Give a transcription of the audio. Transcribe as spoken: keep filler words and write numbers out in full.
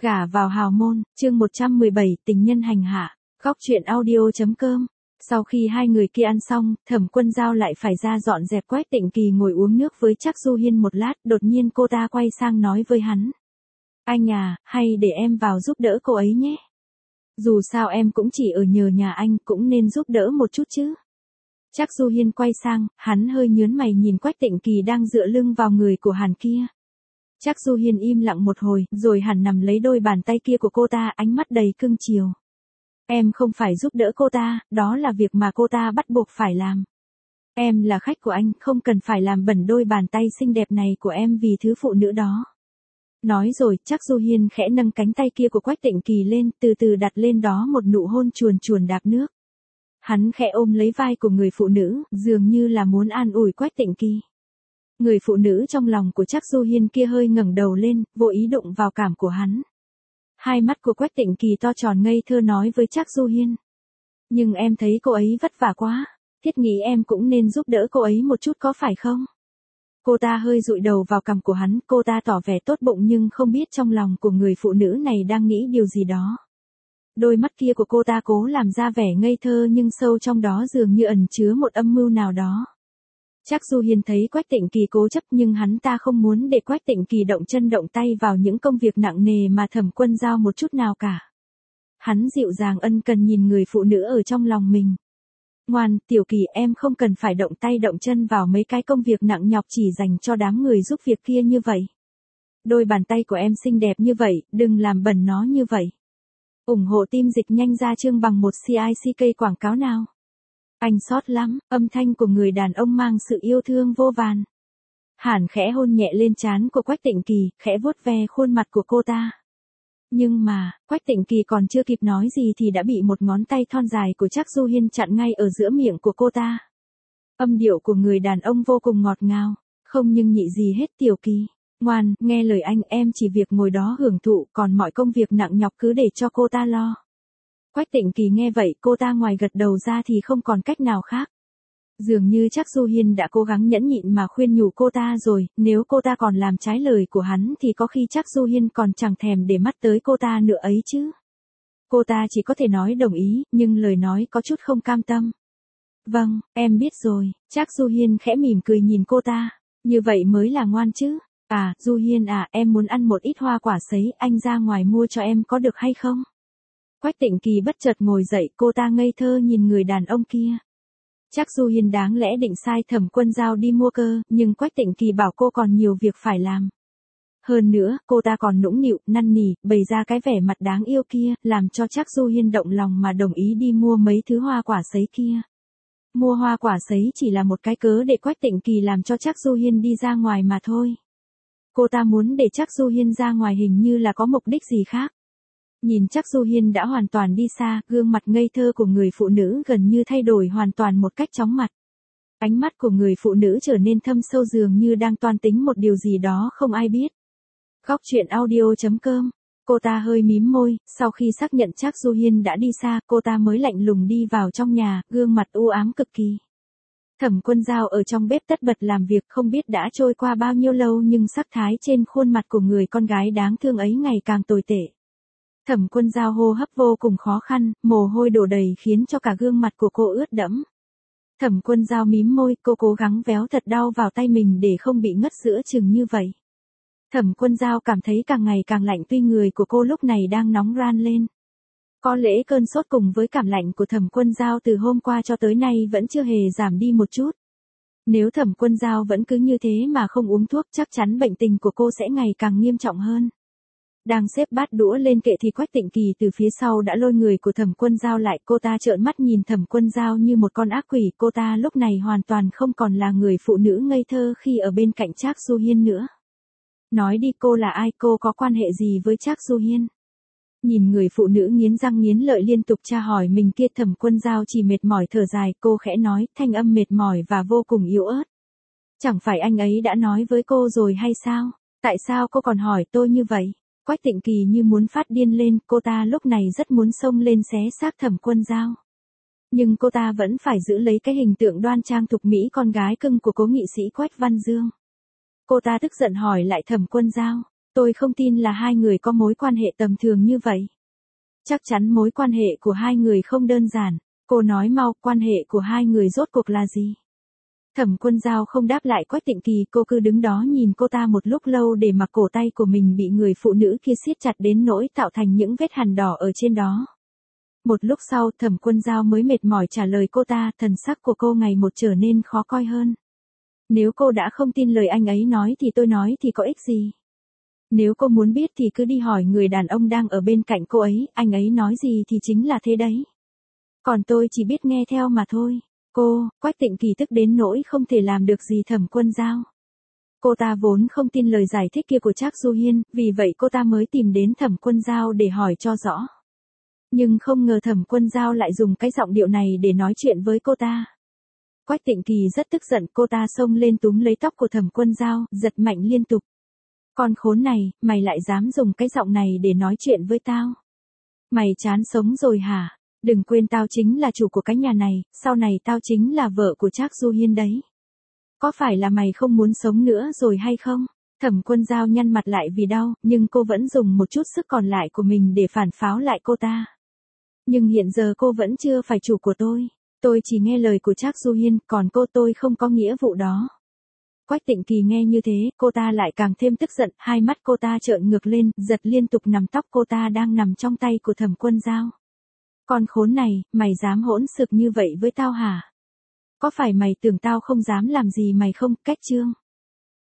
Gả vào hào môn, chương một trăm mười bảy, tình nhân hành hạ. Góc truyện audio.com. Sau khi hai người kia ăn xong, Thẩm Quân Dao lại phải ra dọn dẹp. Quách Tịnh Kỳ ngồi uống nước với Trác Du Hiên một lát, đột nhiên cô ta quay sang nói với hắn. Anh à, hay để em vào giúp đỡ cô ấy nhé. Dù sao em cũng chỉ ở nhờ nhà anh, cũng nên giúp đỡ một chút chứ. Trác Du Hiên quay sang, hắn hơi nhớn mày nhìn Quách Tịnh Kỳ đang dựa lưng vào người của Hàn kia. Trác Du Hiên im lặng một hồi, rồi hẳn nằm lấy đôi bàn tay kia của cô ta, ánh mắt đầy cưng chiều. Em không phải giúp đỡ cô ta, đó là việc mà cô ta bắt buộc phải làm. Em là khách của anh, không cần phải làm bẩn đôi bàn tay xinh đẹp này của em vì thứ phụ nữ đó. Nói rồi, Trác Du Hiên khẽ nâng cánh tay kia của Quách Tịnh Kỳ lên, từ từ đặt lên đó một nụ hôn chuồn chuồn đạp nước. Hắn khẽ ôm lấy vai của người phụ nữ, dường như là muốn an ủi Quách Tịnh Kỳ. Người phụ nữ trong lòng của Trác Du Hiên kia hơi ngẩng đầu lên, vô ý đụng vào cảm của hắn. Hai mắt của Quách Tịnh Kỳ to tròn ngây thơ nói với Trác Du Hiên. Nhưng em thấy cô ấy vất vả quá, thiết nghĩ em cũng nên giúp đỡ cô ấy một chút có phải không? Cô ta hơi dụi đầu vào cằm của hắn, cô ta tỏ vẻ tốt bụng nhưng không biết trong lòng của người phụ nữ này đang nghĩ điều gì đó. Đôi mắt kia của cô ta cố làm ra vẻ ngây thơ nhưng sâu trong đó dường như ẩn chứa một âm mưu nào đó. Trác Du Hiên thấy Quách Tịnh Kỳ cố chấp nhưng hắn ta không muốn để Quách Tịnh Kỳ động chân động tay vào những công việc nặng nề mà Thẩm Quân Dao một chút nào cả. Hắn dịu dàng ân cần nhìn người phụ nữ ở trong lòng mình. Ngoan, Tiểu Kỳ, em không cần phải động tay động chân vào mấy cái công việc nặng nhọc chỉ dành cho đám người giúp việc kia như vậy. Đôi bàn tay của em xinh đẹp như vậy, đừng làm bẩn nó như vậy. ủng hộ team Dịch Nhanh ra chương bằng một xê i xê ca quảng cáo nào. Anh sót lắm, âm thanh của người đàn ông mang sự yêu thương vô vàn. Hàn khẽ hôn nhẹ lên trán của Quách Tịnh Kỳ, khẽ vuốt ve khuôn mặt của cô ta. Nhưng mà, Quách Tịnh Kỳ còn chưa kịp nói gì thì đã bị một ngón tay thon dài của Trác Du Hiên chặn ngay ở giữa miệng của cô ta. Âm điệu của người đàn ông vô cùng ngọt ngào, không nhưng nhị gì hết. Tiểu Kỳ, ngoan, nghe lời anh, em chỉ việc ngồi đó hưởng thụ, còn mọi công việc nặng nhọc cứ để cho cô ta lo. Quách Tịnh Kỳ nghe vậy, cô ta ngoài gật đầu ra thì không còn cách nào khác. Dường như Trác Du Hiên đã cố gắng nhẫn nhịn mà khuyên nhủ cô ta rồi, nếu cô ta còn làm trái lời của hắn thì có khi Trác Du Hiên còn chẳng thèm để mắt tới cô ta nữa ấy chứ. Cô ta chỉ có thể nói đồng ý, nhưng lời nói có chút không cam tâm. Vâng, em biết rồi. Trác Du Hiên khẽ mỉm cười nhìn cô ta, như vậy mới là ngoan chứ. À, Du Hiên à, em muốn ăn một ít hoa quả sấy, anh ra ngoài mua cho em có được hay không? Quách Tịnh Kỳ bất chợt ngồi dậy, cô ta ngây thơ nhìn người đàn ông kia. Trác Du Hiên đáng lẽ định sai Thẩm Quân Dao đi mua cơ, nhưng Quách Tịnh Kỳ bảo cô còn nhiều việc phải làm. Hơn nữa, cô ta còn nũng nịu, năn nỉ, bày ra cái vẻ mặt đáng yêu kia, làm cho Trác Du Hiên động lòng mà đồng ý đi mua mấy thứ hoa quả sấy kia. Mua hoa quả sấy chỉ là một cái cớ để Quách Tịnh Kỳ làm cho Trác Du Hiên đi ra ngoài mà thôi. Cô ta muốn để Trác Du Hiên ra ngoài hình như là có mục đích gì khác. Nhìn Trác Du Hiên đã hoàn toàn đi xa, gương mặt ngây thơ của người phụ nữ gần như thay đổi hoàn toàn một cách chóng mặt. Ánh mắt của người phụ nữ trở nên thâm sâu dường như đang toan tính một điều gì đó không ai biết. Góc truyện audio.com. Cô ta hơi mím môi, sau khi xác nhận Trác Du Hiên đã đi xa, cô ta mới lạnh lùng đi vào trong nhà, gương mặt u ám cực kỳ. Thẩm Quân Dao ở trong bếp tất bật làm việc, không biết đã trôi qua bao nhiêu lâu nhưng sắc thái trên khuôn mặt của người con gái đáng thương ấy ngày càng tồi tệ. Thẩm Quân Dao hô hấp vô cùng khó khăn, mồ hôi đổ đầy khiến cho cả gương mặt của cô ướt đẫm. Thẩm Quân Dao mím môi, cô cố gắng véo thật đau vào tay mình để không bị ngất giữa chừng như vậy. Thẩm Quân Dao cảm thấy càng ngày càng lạnh tuy người của cô lúc này đang nóng ran lên. Có lẽ cơn sốt cùng với cảm lạnh của Thẩm Quân Dao từ hôm qua cho tới nay vẫn chưa hề giảm đi một chút. Nếu Thẩm Quân Dao vẫn cứ như thế mà không uống thuốc chắc chắn bệnh tình của cô sẽ ngày càng nghiêm trọng hơn. Đang xếp bát đũa lên kệ thì Quách Tịnh Kỳ từ phía sau đã lôi người của Thẩm Quân Dao lại, cô ta trợn mắt nhìn Thẩm Quân Dao như một con ác quỷ, cô ta lúc này hoàn toàn không còn là người phụ nữ ngây thơ khi ở bên cạnh Trác Du Hiên nữa. Nói đi, cô là ai, cô có quan hệ gì với Trác Du Hiên? Nhìn người phụ nữ nghiến răng nghiến lợi liên tục tra hỏi mình kia, Thẩm Quân Dao chỉ mệt mỏi thở dài, cô khẽ nói, thanh âm mệt mỏi và vô cùng yếu ớt. Chẳng phải anh ấy đã nói với cô rồi hay sao? Tại sao cô còn hỏi tôi như vậy? Quách Tịnh Kỳ như muốn phát điên lên, cô ta lúc này rất muốn xông lên xé xác Thẩm Quân Dao. Nhưng cô ta vẫn phải giữ lấy cái hình tượng đoan trang thục mỹ con gái cưng của cố nghị sĩ Quách Văn Dương. Cô ta tức giận hỏi lại Thẩm Quân Dao, Tôi không tin là hai người có mối quan hệ tầm thường như vậy. Chắc chắn mối quan hệ của hai người không đơn giản. Cô nói mau, quan hệ của hai người rốt cuộc là gì? Thẩm Quân Dao không đáp lại Quách Tịnh Kỳ, cô cứ đứng đó nhìn cô ta một lúc lâu để mặc cổ tay của mình bị người phụ nữ kia siết chặt đến nỗi tạo thành những vết hằn đỏ ở trên đó. Một lúc sau Thẩm Quân Dao mới mệt mỏi trả lời cô ta, thần sắc của cô ngày một trở nên khó coi hơn. Nếu cô đã không tin lời anh ấy nói thì tôi nói thì có ích gì? Nếu cô muốn biết thì cứ đi hỏi người đàn ông đang ở bên cạnh cô ấy, anh ấy nói gì thì chính là thế đấy. Còn tôi chỉ biết nghe theo mà thôi. Cô, Quách Tịnh Kỳ tức đến nỗi không thể làm được gì Thẩm Quân Dao. Cô ta vốn không tin lời giải thích kia của Trác Du Hiên, vì vậy cô ta mới tìm đến Thẩm Quân Dao để hỏi cho rõ. Nhưng không ngờ Thẩm Quân Dao lại dùng cái giọng điệu này để nói chuyện với cô ta. Quách Tịnh Kỳ rất tức giận, cô ta xông lên túm lấy tóc của Thẩm Quân Dao, giật mạnh liên tục. Con khốn này, mày lại dám dùng cái giọng này để nói chuyện với tao. Mày chán sống rồi hả? Đừng quên tao chính là chủ của cái nhà này, sau này tao chính là vợ của Trác Du Hiên đấy. Có phải là mày không muốn sống nữa rồi hay không? Thẩm Quân Dao nhăn mặt lại vì đau, nhưng cô vẫn dùng một chút sức còn lại của mình để phản pháo lại cô ta. Nhưng hiện giờ cô vẫn chưa phải chủ của tôi. Tôi chỉ nghe lời của Trác Du Hiên, còn cô tôi không có nghĩa vụ đó. Quách Tịnh Kỳ nghe như thế, cô ta lại càng thêm tức giận, hai mắt cô ta trợn ngược lên, giật liên tục nắm tóc cô ta đang nằm trong tay của Thẩm Quân Dao. Con khốn này, mày dám hỗn xược như vậy với tao hả? Có phải mày tưởng tao không dám làm gì mày không? Cách chương.